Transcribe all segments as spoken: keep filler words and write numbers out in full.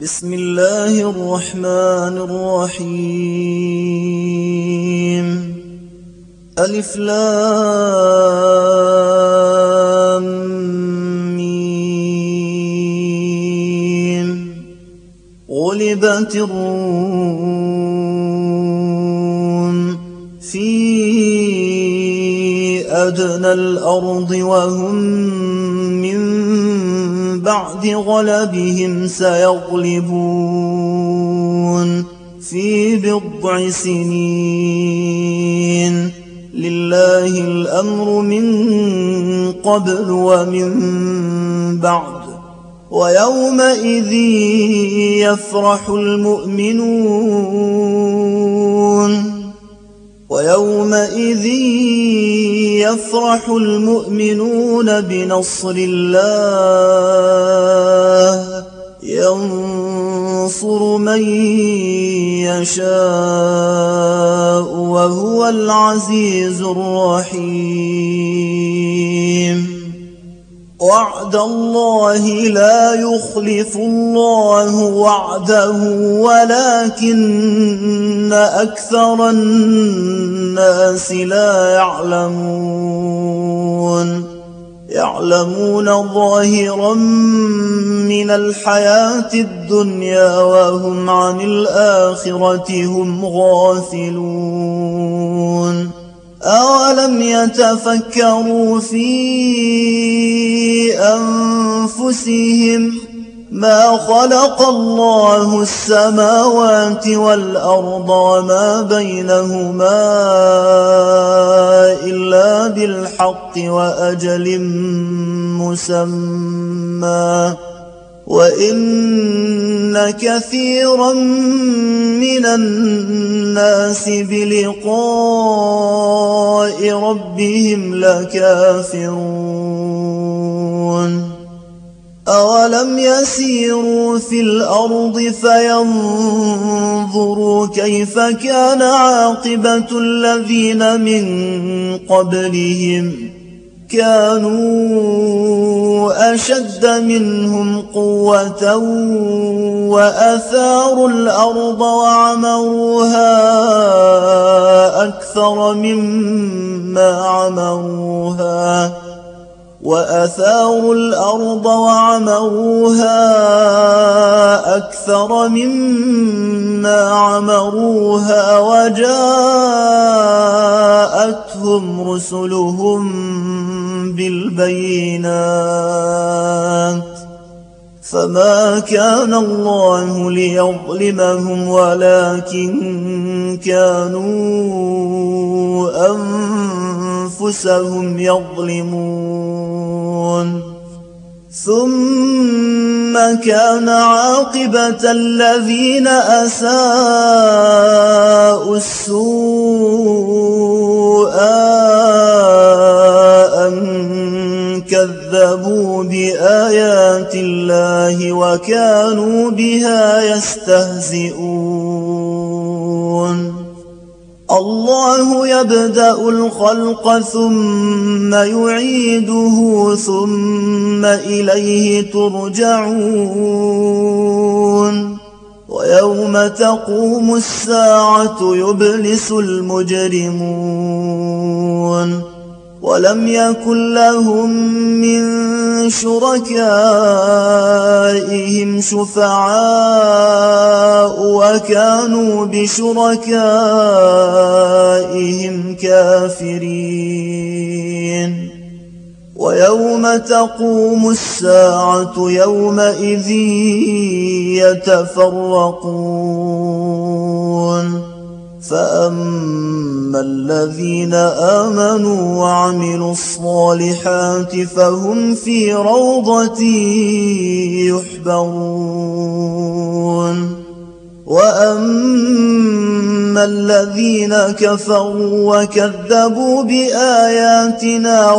بسم الله الرحمن الرحيم. ألف لام ميم. غلبت الروم في أدنى الأرض وهم من بعد غلبهم سيغلبون في بضع سنين. لله الأمر من قبل ومن بعد. ويومئذ يفرح المؤمنون ويومئذ يفرح المؤمنون بنصر الله ينصر من يشاء وهو العزيز الرحيم. وعد الله لا يخلف الله وعده ولكن أكثر الناس لا يعلمون. يعلمون ظاهرا من الحياة الدنيا وهم عن الآخرة هم غافلون. أولم يتفكروا في أنفسهم ما خلق الله السماوات والأرض وما بينهما إلا بالحق وأجل مسمى وإن كثيرا من الناس بلقاء ربهم لكافرون. أولم يسيروا في الأرض فينظروا كيف كان عاقبة الذين من قبلهم كانوا أشد منهم قوة وأثاروا الأرض وعمروها أكثر مما عمروها وأثاروا الأرض وعمروها أكثر مما عمروها وجاءتهم رسلهم بالبينات فما كان الله ليظلمهم ولكن كانوا أنفسهم يظلمون. ثم كان عاقبة الذين أساءوا السوء أن كذبوا بآيات الله وكانوا بها يستهزئون. الله يبدأ الخلق ثم يعيده ثم إليه ترجعون. ويوم تقوم الساعة يبلس المجرمون ولم يكن لهم من شركائهم شفعاء وكانوا بشركائهم كافرين. ويوم تقوم الساعة يومئذ يتفرقون. فأما الذين آمنوا وعملوا الصالحات فهم في روضة يحبرون. وأما الذين كفروا وكذبوا بآياتنا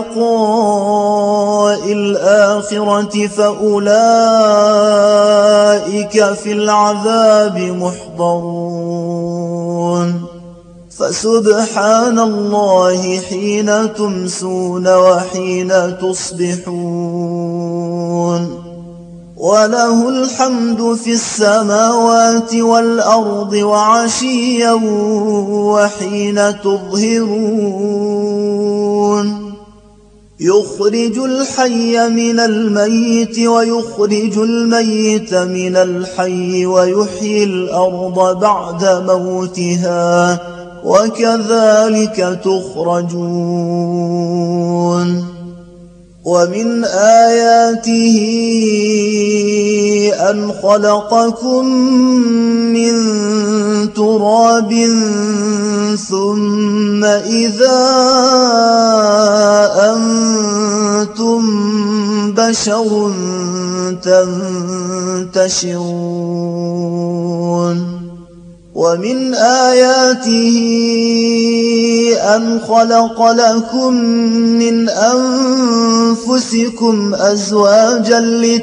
ولقاء الآخرة فأولئك في العذاب محضرون. فسبحان الله حين تمسون وحين تصبحون وله الحمد في السماوات والأرض وعشيا وحين تظهرون يخرج الحي من الميت ويخرج الميت من الحي ويحيي الأرض بعد موتها وكذلك تخرجون ومن آياته أن خلقكم من تراب ثم إذا أنتم بشر تنتشرون ومن آياته أن خلق لكم من أنفسكم أزواجا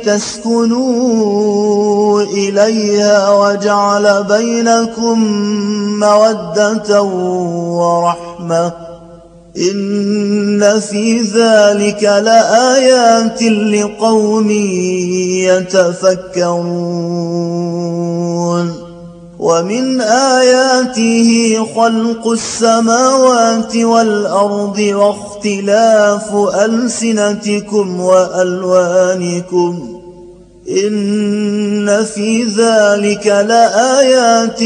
لتسكنوا إليها وجعل بينكم مودة ورحمة إن في ذلك لآيات لقوم يتفكرون ومن آياته خلق السماوات والأرض واختلاف ألسنتكم وألوانكم إن في ذلك لآيات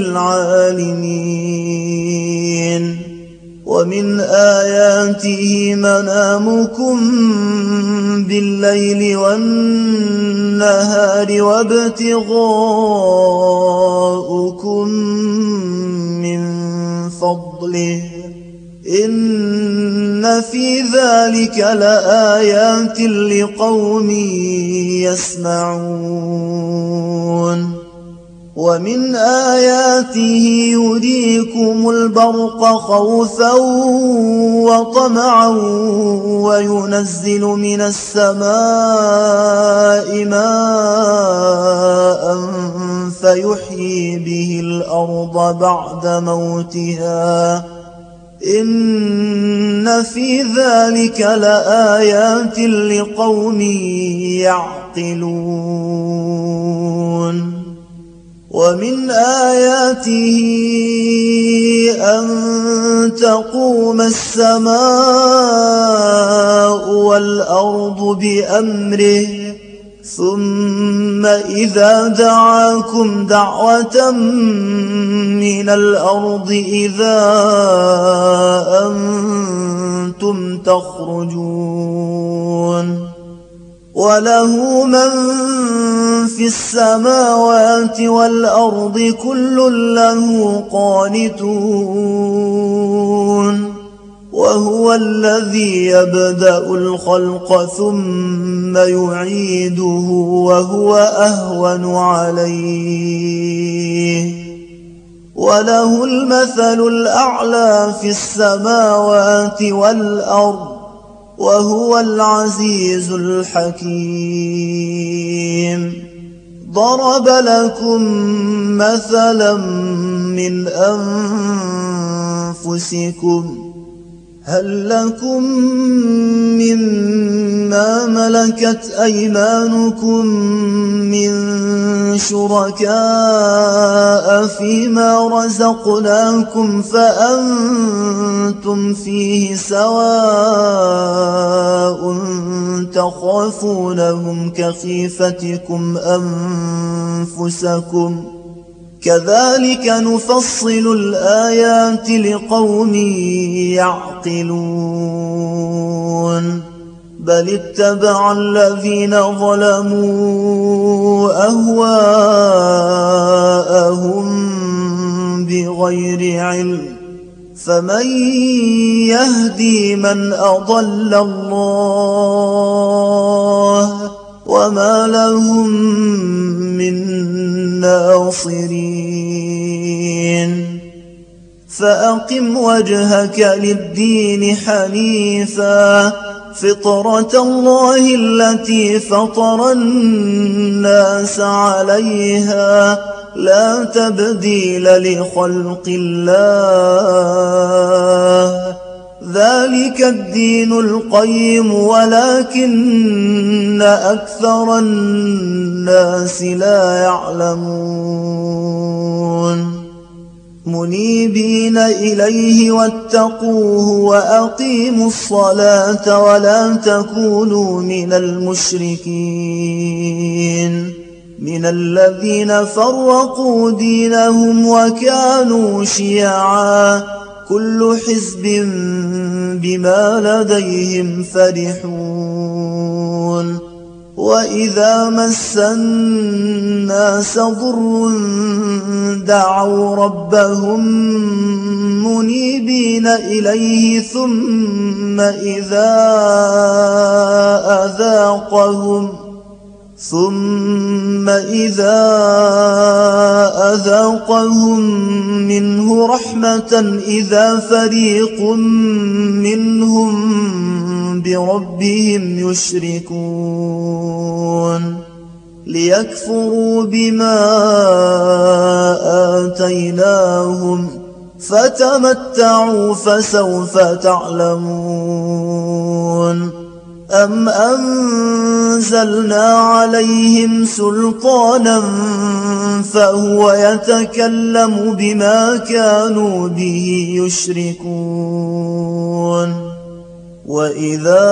للعالمين ومن آياته منامكم بالليل والنهار وابتغاؤكم من فضله إن في ذلك لآيات لقوم يسمعون ومن آياته يريكم البرق خوفا وطمعا وينزل من السماء ماء فيحيي به الأرض بعد موتها إن في ذلك لآيات لقوم يعقلون ومن آياته أن تقوم السماء والأرض بأمره ثم إذا دعاكم دعوة من الأرض إذا أنتم تخرجون وله من في السماوات والأرض كل له قانتون وهو الذي يبدأ الخلق ثم يعيده وهو أهون عليه وله المثل الأعلى في السماوات والأرض وهو العزيز الحكيم ضرب لكم مثلا من أنفسكم هل لكم مما ملكت أيمانكم من شركاء فيما رزقناكم فأنتم فيه سواء تخافونهم كخيفتكم أنفسكم كذلك نفصل الآيات لقوم يعقلون بل اتبع الذين ظلموا أهواءهم بغير علم فمن يهدي من أضل الله وما لهم من ناصرين فأقم وجهك للدين حنيفا فطرة الله التي فطر الناس عليها لا تبديل لخلق الله ذلك الدين القيم ولكن أكثر الناس لا يعلمون منيبين إليه واتقوه وأقيموا الصلاة ولا تكونوا من المشركين من الذين فرقوا دينهم وكانوا شيعا كل حزب بما لديهم فرحون وإذا مس الناس ضر دعوا ربهم منيبين إليه ثم إذا أذاقهم ثم إذا أذاقهم منه رحمة إذا فريق منهم بربهم يشركون ليكفروا بما آتيناهم فتمتعوا فسوف تعلمون أم أنزلنا عليهم سلطانا فهو يتكلم بما كانوا به يشركون وإذا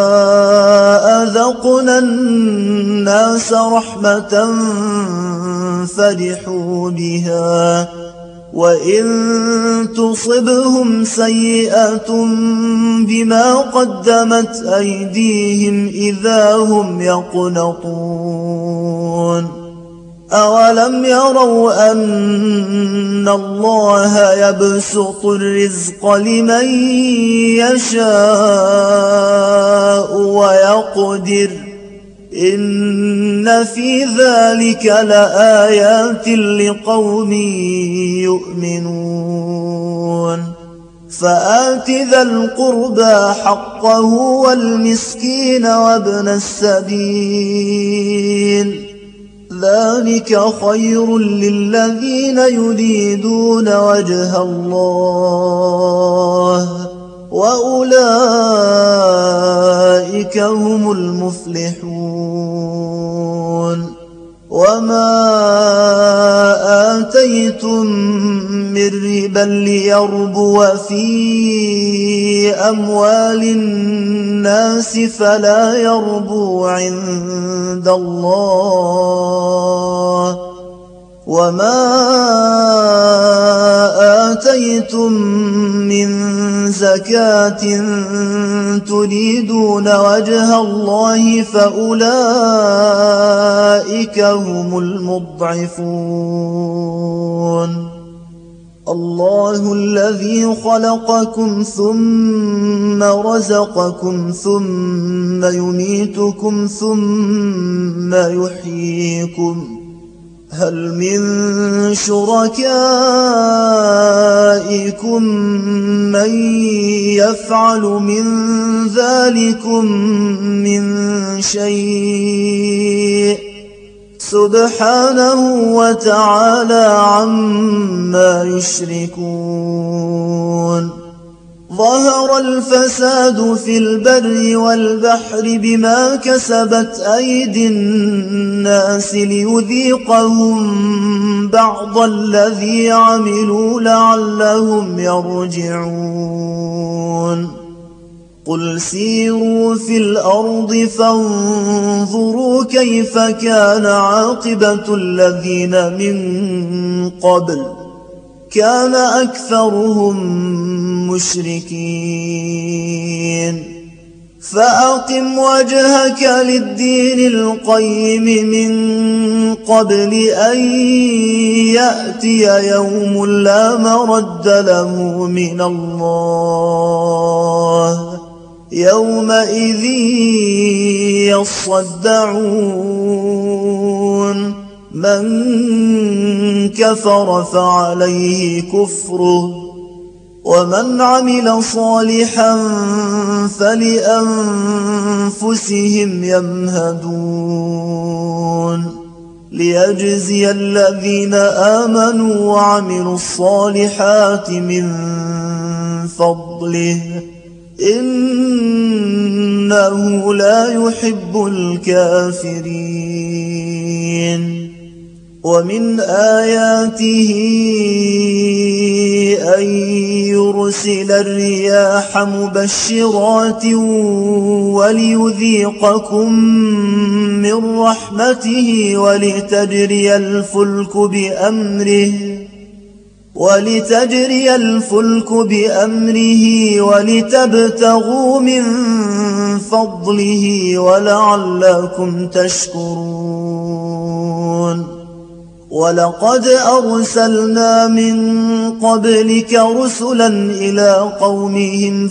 أذقنا الناس رحمة فرحوا بها وإن تصبهم سيئة بما قدمت أيديهم إذا هم يقنطون أولم يروا أن الله يبسط الرزق لمن يشاء ويقدر إن في ذلك لآيات لقوم يؤمنون فآت ذا القربى حقه والمسكين وابن السبيل ذلك خير للذين يريدون وجه الله وأولئك هم المفلحون وما آتيتم من ربا ليربو في أموال الناس فلا يربو عند الله وما آتيتم من زكاة تريدون وجه الله فأولئك هم المضعفون الله الذي خلقكم ثم رزقكم ثم يميتكم ثم يحييكم هل من شركائكم من يفعل من ذلكم من شيء سبحانه وتعالى عما يشركون ظهر الفساد في البر والبحر بما كسبت أيدي الناس ليذيقهم بعض الذي عملوا لعلهم يرجعون قل سيروا في الأرض فانظروا كيف كان عاقبة الذين من قبل كان أكثرهم مشركين فأقم وجهك للدين القيم من قبل أن يأتي يوم لا مرد له من الله يومئذ يصدعون من كفر فعليه كفره ومن عمل صالحا فلأنفسهم يمهدون ليجزي الذين آمنوا وعملوا الصالحات من فضله إنه لا يحب الكافرين. ومن آياته أن يرسل الرياح مبشرات وليذيقكم من رحمته ولتجري الفلك بأمره ولتجري الفلك بأمره ولتبتغوا من فضله ولعلكم تشكرون. ولقد أرسلنا من قبلك رسلا إلى قومهم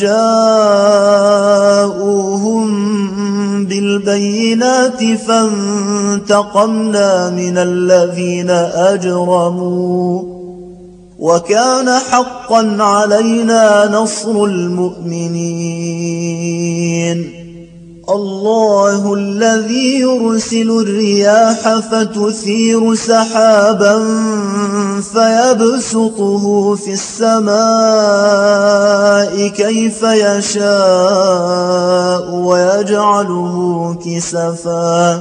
فجاءوهم بالبينات فانتقمنا من الذين أجرموا وكان حقا علينا نصر المؤمنين. الله الذي يرسل الرياح فتثير سحابا فيبسطه في السماء كيف يشاء ويجعله كسفا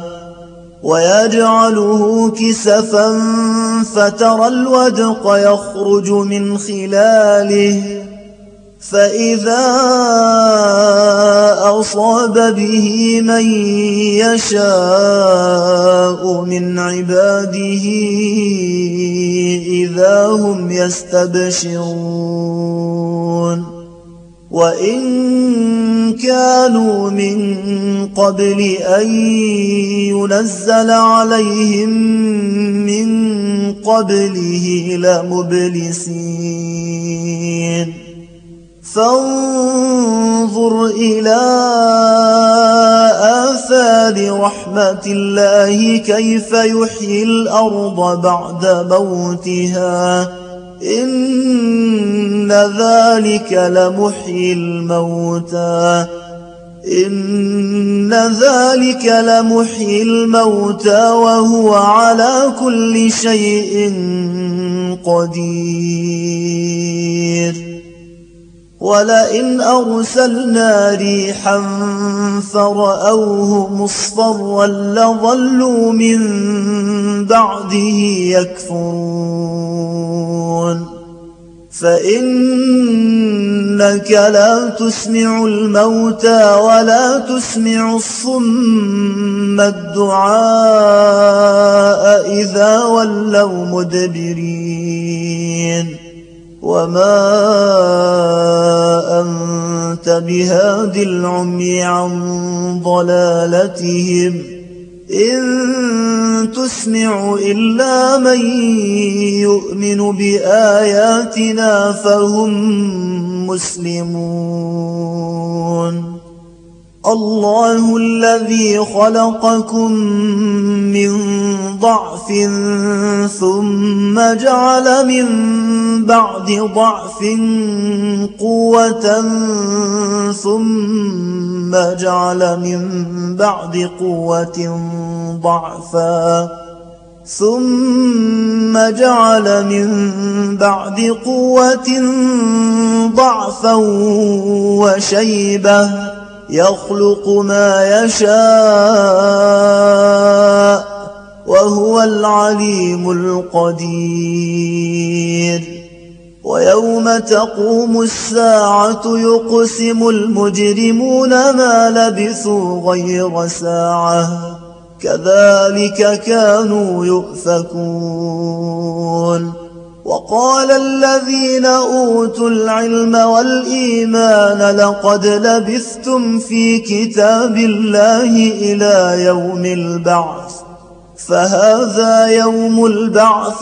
ويجعله كسفا فترى الودق يخرج من خلاله فإذا أصاب به من يشاء من عباده إذا هم يستبشرون. وإن كانوا من قبل أن ينزل عليهم من قبله لمبلسين. فانظر إلى آثار رحمة الله كيف يحيي الأرض بعد موتها إن ذلك لمحيي الموتى إن ذلك لمحيي الموتى وهو على كل شيء قدير. ولئن أرسلنا ريحا فرأوه مصفرا لظلوا من بعده يكفرون. فإنك لا تسمع الموتى ولا تسمع الصم الدعاء إذا ولوا مدبرين. وما أنت بهاد العمي عن ضلالتهم إن تسمع إلا من يؤمن بآياتنا فهم مسلمون. الله الذي خلقكم من ضعف ثم جعل من بعد ضعف قوة ثم جعل من بعد قوة ضعفا ثم جعل من بعد قوة ضعفا وشيبة يخلق ما يشاء وهو العليم القدير. ويوم تقوم الساعة يقسم المجرمون ما لبثوا غير ساعة كذلك كانوا يؤفكون. وقال الذين أوتوا العلم والإيمان لقد لبثتم في كتاب الله إلى يوم البعث فهذا يوم البعث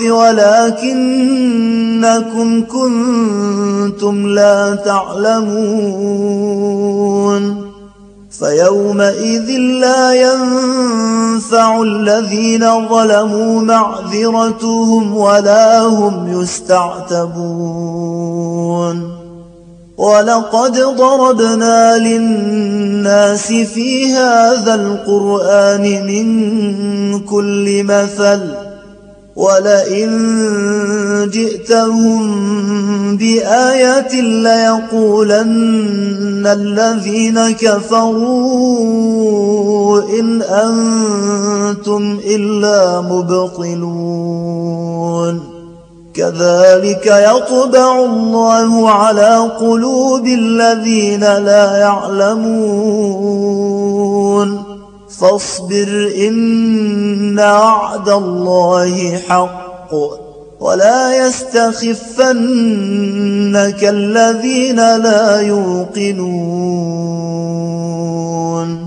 ولكنكم كنتم لا تعلمون. فيومئذ لا ينفع الذين ظلموا معذرتهم ولا هم يستعتبون. ولقد ضربنا للناس في هذا القرآن من كل مثل ولئن جئتهم بآية ليقولن الذين كفروا إن أنتم إلا مبطلون كذلك يطبع الله على قلوب الذين لا يعلمون فاصبر إن وعد الله حق ولا يستخفنك الذين لا يوقنون